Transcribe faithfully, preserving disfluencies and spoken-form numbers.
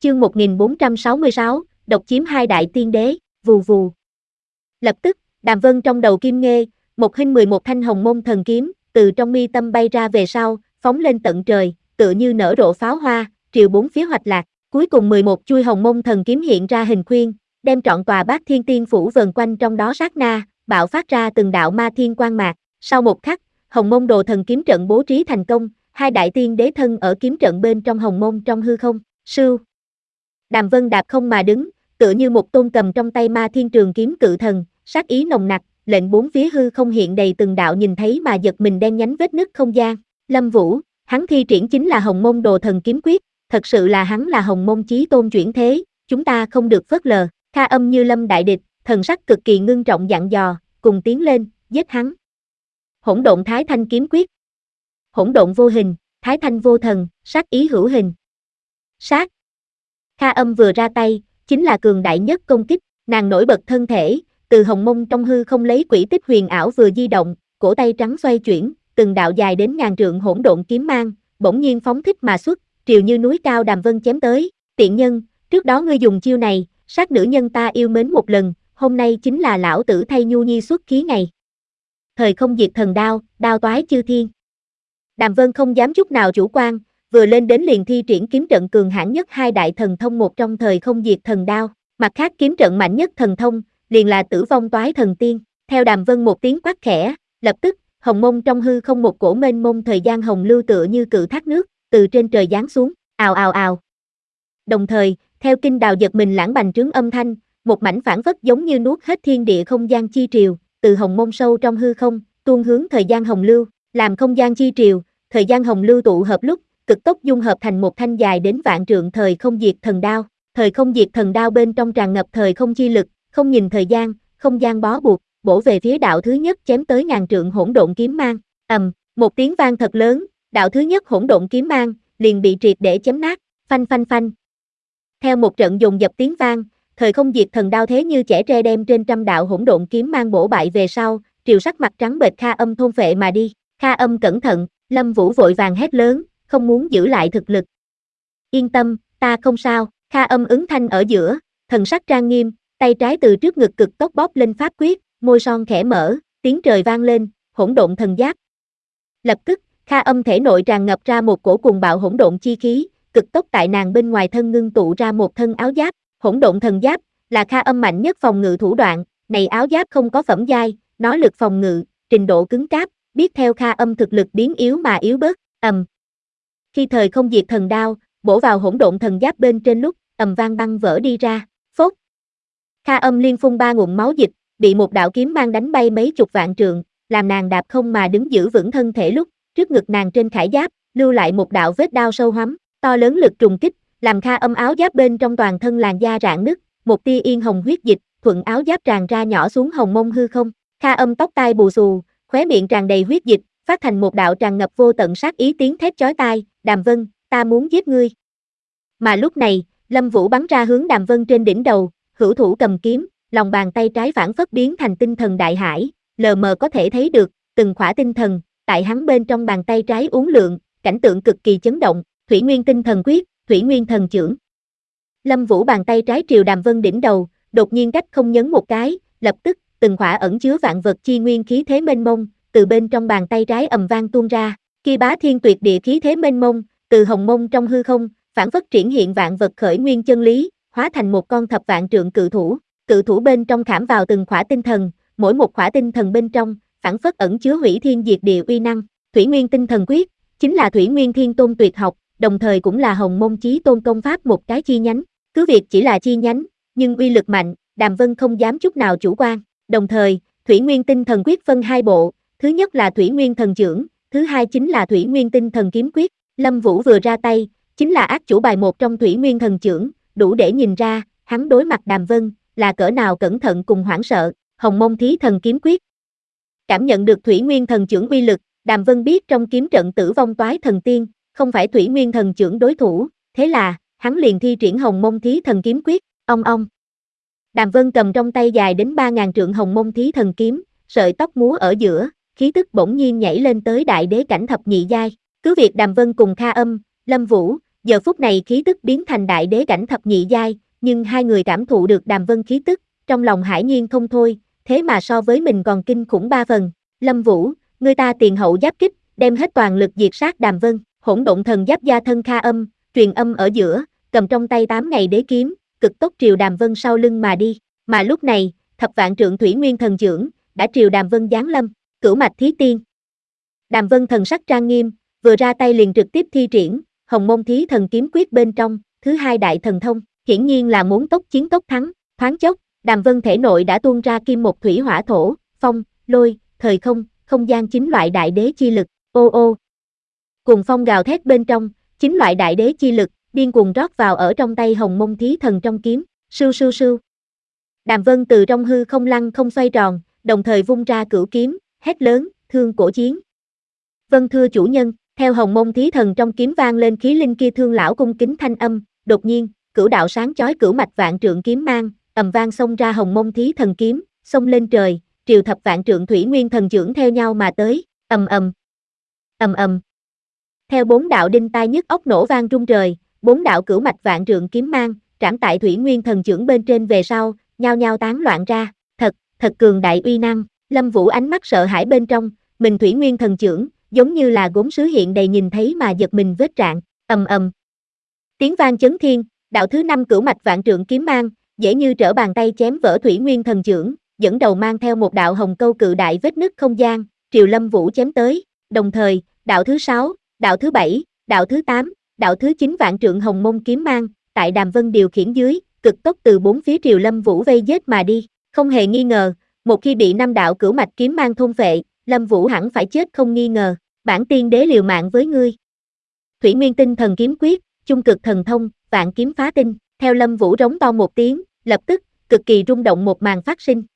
Chương một nghìn bốn trăm sáu mươi sáu, độc chiếm hai đại tiên đế, vù vù. Lập tức, Đàm Vân trong đầu kim nghê, một hình mười một thanh hồng môn thần kiếm, từ trong mi tâm bay ra về sau, phóng lên tận trời, tựa như nở rộ pháo hoa, triều bốn phía hoạch lạc. Cuối cùng mười một chuôi hồng môn thần kiếm hiện ra hình khuyên, đem trọn tòa Bát Thiên Tiên phủ vần quanh trong đó sát na, bạo phát ra từng đạo ma thiên quang mạc. Sau một khắc, hồng môn đồ thần kiếm trận bố trí thành công, hai đại tiên đế thân ở kiếm trận bên trong hồng môn trong hư không. Sưu. Đàm Vân đạp không mà đứng, tựa như một tôn cầm trong tay ma thiên trường kiếm cự thần, sát ý nồng nặc, lệnh bốn phía hư không hiện đầy từng đạo nhìn thấy mà giật mình đen nhánh vết nứt không gian. Lâm Vũ, hắn thi triển chính là hồng môn đồ thần kiếm quyết, thật sự là hắn là hồng môn chí tôn chuyển thế, chúng ta không được phớt lờ. Kha Âm như lâm đại địch, thần sắc cực kỳ ngưng trọng dặn dò, cùng tiến lên, giết hắn. Hỗn độn thái thanh kiếm quyết. Hỗn độn vô hình, thái thanh vô thần, sát ý hữu hình. Sát. Kha Âm vừa ra tay, chính là cường đại nhất công kích, nàng nổi bật thân thể, từ hồng mông trong hư không lấy quỹ tích huyền ảo vừa di động, cổ tay trắng xoay chuyển, từng đạo dài đến ngàn trượng hỗn độn kiếm mang, bỗng nhiên phóng thích mà xuất, triều như núi cao Đàm Vân chém tới. Tiện nhân, trước đó ngươi dùng chiêu này, sát nữ nhân ta yêu mến một lần, hôm nay chính là lão tử thay nhu nhi xuất khí ngày. Thời không diệt thần đao, đao toái chư thiên. Đàm Vân không dám chút nào chủ quan, vừa lên đến liền thi triển kiếm trận cường hãn nhất hai đại thần thông một trong thời không diệt thần đao, mặt khác kiếm trận mạnh nhất thần thông, liền là tử vong toái thần tiên. Theo Đàm Vân một tiếng quát khẽ, lập tức, hồng mông trong hư không một cổ mênh mông thời gian hồng lưu tựa như cự thác nước, từ trên trời giáng xuống, ào ào ào. Đồng thời, theo kinh đào giật mình lãng bành trướng âm thanh, một mảnh phản phất giống như nuốt hết thiên địa không gian chi triều, từ hồng mông sâu trong hư không, tuôn hướng thời gian hồng lưu, làm không gian chi triều, thời gian hồng lưu tụ hợp lúc, cực tốc dung hợp thành một thanh dài đến vạn trượng thời không diệt thần đao. Thời không diệt thần đao bên trong tràn ngập thời không chi lực, không nhìn thời gian, không gian bó buộc, bổ về phía đạo thứ nhất chém tới ngàn trượng hỗn độn kiếm mang. Ầm, một tiếng vang thật lớn, đạo thứ nhất hỗn độn kiếm mang liền bị triệt để chém nát, phanh phanh phanh. Theo một trận dồn dập tiếng vang, thời không diệt thần đao thế như chẻ tre đem trên trăm đạo hỗn độn kiếm mang bổ bại về sau, triều sắc mặt trắng bệch Kha Âm thôn phệ mà đi. Kha Âm cẩn thận, Lâm Vũ vội vàng hét lớn, không muốn giữ lại thực lực. Yên tâm, ta không sao. Kha Âm ứng thanh ở giữa, thần sắc trang nghiêm, tay trái từ trước ngực cực tốc bóp lên pháp quyết, môi son khẽ mở, tiếng trời vang lên, hỗn độn thần giáp. Lập tức, Kha Âm thể nội tràn ngập ra một cổ cuồng bạo hỗn độn chi khí, cực tốc tại nàng bên ngoài thân ngưng tụ ra một thân áo giáp. Hỗn độn thần giáp là Kha Âm mạnh nhất phòng ngự thủ đoạn, này áo giáp không có phẩm giai, nó lực phòng ngự, trình độ cứng cáp, biết theo Kha Âm thực lực biến yếu mà yếu bớt. Ầm. Khi thời không diệt thần đao bổ vào hỗn độn thần giáp bên trên lúc, ầm vang băng vỡ đi ra, phốt. Kha Âm liên phun ba ngụm máu dịch, bị một đạo kiếm mang đánh bay mấy chục vạn trượng, làm nàng đạp không mà đứng giữ vững thân thể lúc, trước ngực nàng trên khải giáp, lưu lại một đạo vết đao sâu hoắm, to lớn lực trùng kích, làm Kha Âm áo giáp bên trong toàn thân làn da rạn nứt, một tia yên hồng huyết dịch, thuận áo giáp tràn ra nhỏ xuống hồng mông hư không. Kha Âm tóc tai bù xù, khóe miệng tràn đầy huyết dịch, phát thành một đạo tràn ngập vô tận sát ý tiếng thét chói tai, Đàm Vân, ta muốn giết ngươi. Mà lúc này, Lâm Vũ bắn ra hướng Đàm Vân trên đỉnh đầu, hữu thủ cầm kiếm, lòng bàn tay trái phản phất biến thành tinh thần đại hải, lờ mờ có thể thấy được, từng khỏa tinh thần, tại hắn bên trong bàn tay trái uốn lượn, cảnh tượng cực kỳ chấn động, Thủy Nguyên Tinh Thần Quyết, Thủy Nguyên Thần Chưởng. Lâm Vũ bàn tay trái triều Đàm Vân đỉnh đầu, đột nhiên cách không nhấn một cái, lập tức, từng khỏa ẩn chứa vạn vật chi nguyên khí thế mênh mông, từ bên trong bàn tay trái ầm vang tuôn ra, kia bá thiên tuyệt địa khí thế mênh mông, từ hồng mông trong hư không, phản phất triển hiện vạn vật khởi nguyên chân lý, hóa thành một con thập vạn trượng cự thủ, cự thủ bên trong khảm vào từng khỏa tinh thần, mỗi một khỏa tinh thần bên trong, phản phất ẩn chứa hủy thiên diệt địa uy năng. Thủy Nguyên Tinh Thần Quyết chính là Thủy Nguyên Thiên Tôn tuyệt học, đồng thời cũng là hồng mông chí tôn công pháp một cái chi nhánh. Cứ việc chỉ là chi nhánh, nhưng uy lực mạnh, Đàm Vân không dám chút nào chủ quan. Đồng thời, Thủy Nguyên Tinh Thần Quyết phân hai bộ, thứ nhất là Thủy Nguyên Thần Chưởng, thứ hai chính là Thủy Nguyên Tinh Thần Kiếm Quyết. Lâm Vũ vừa ra tay, chính là ác chủ bài một trong Thủy Nguyên Thần Chưởng, đủ để nhìn ra, hắn đối mặt Đàm Vân, là cỡ nào cẩn thận cùng hoảng sợ. Hồng Mông Thí Thần Kiếm Quyết. Cảm nhận được Thủy Nguyên Thần Chưởng uy lực, Đàm Vân biết trong kiếm trận tử vong toái thần tiên, không phải Thủy Nguyên Thần Chưởng đối thủ, thế là, hắn liền thi triển Hồng Mông Thí Thần Kiếm Quyết, ong ong. Đàm Vân cầm trong tay dài đến ba ngàn trượng Hồng Mông Thí Thần Kiếm, sợi tóc múa ở giữa, khí tức bỗng nhiên nhảy lên tới đại đế cảnh thập nhị giai. Cứ việc Đàm Vân cùng Kha Âm, Lâm Vũ, Giờ phút này khí tức biến thành đại đế cảnh thập nhị giai, nhưng hai người cảm thụ được Đàm Vân khí tức, trong lòng hải nhiên không thôi, thế mà so với mình còn kinh khủng ba phần. Lâm Vũ, ngươi ta tiền hậu giáp kích, đem hết toàn lực diệt sát Đàm Vân, hỗn độn thần giáp gia thân kha âm, truyền âm ở giữa, cầm trong tay tám ngày đế kiếm, cực tốc triều Đàm Vân sau lưng mà đi. Mà lúc này, thập vạn trượng thủy nguyên thần trưởng đã triều Đàm Vân giáng lâm, cửu mạch thí tiên. Đàm Vân thần sắc trang nghiêm, vừa ra tay liền trực tiếp thi triển Hồng Mông Thí Thần Kiếm Quyết bên trong, thứ hai đại thần thông, hiển nhiên là muốn tốc chiến tốc thắng. Thoáng chốc, Đàm Vân thể nội đã tuôn ra kim một thủy hỏa thổ, phong, lôi, thời không, không gian chín loại đại đế chi lực. Ô ô. Cùng phong gào thét bên trong, chín loại đại đế chi lực điên cuồng rót vào ở trong tay Hồng Mông Thí Thần trong kiếm, sưu sưu sưu. Đàm Vân từ trong hư không lăng không xoay tròn, đồng thời vung ra cửu kiếm, hét lớn, thương cổ chiến. Vân thưa chủ nhân. Theo Hồng Mông Thí Thần trong kiếm vang lên khí linh kia thương lão cung kính thanh âm, đột nhiên, cửu đạo sáng chói cửu mạch vạn trượng kiếm mang, ầm vang xông ra Hồng Mông Thí Thần kiếm, xông lên trời, triều thập vạn trượng thủy nguyên thần trưởng theo nhau mà tới, ầm ầm, ầm ầm. Theo bốn đạo đinh tai nhức óc nổ vang rung trời, bốn đạo cửu mạch vạn trượng kiếm mang, trảm tại thủy nguyên thần trưởng bên trên về sau, nhao nhao tán loạn ra, thật, thật cường đại uy năng. Lâm Vũ ánh mắt sợ hãi bên trong, mình thủy nguyên thần trưởng giống như là gốm sứ hiện đầy nhìn thấy mà giật mình vết rạn, ầm ầm. Tiếng vang chấn thiên, đạo thứ năm cửu mạch vạn trượng kiếm mang, dễ như trở bàn tay chém vỡ thủy nguyên thần trưởng, dẫn đầu mang theo một đạo hồng câu cự đại vết nứt không gian, triều Lâm Vũ chém tới, đồng thời, đạo thứ sáu, đạo thứ bảy, đạo thứ tám, đạo thứ chín vạn trượng hồng mông kiếm mang, tại Đàm Vân điều khiển dưới, cực tốc từ bốn phía triều Lâm Vũ vây giết mà đi, không hề nghi ngờ, một khi bị năm đạo cửu mạch kiếm mang thôn phệ, Lâm Vũ hẳn phải chết không nghi ngờ. Bản tiên đế liều mạng với ngươi. Thủy Nguyên Tinh Thần Kiếm Quyết, chung cực thần thông, vạn kiếm phá tinh, theo Lâm Vũ rống to một tiếng, lập tức, cực kỳ rung động một màn phát sinh,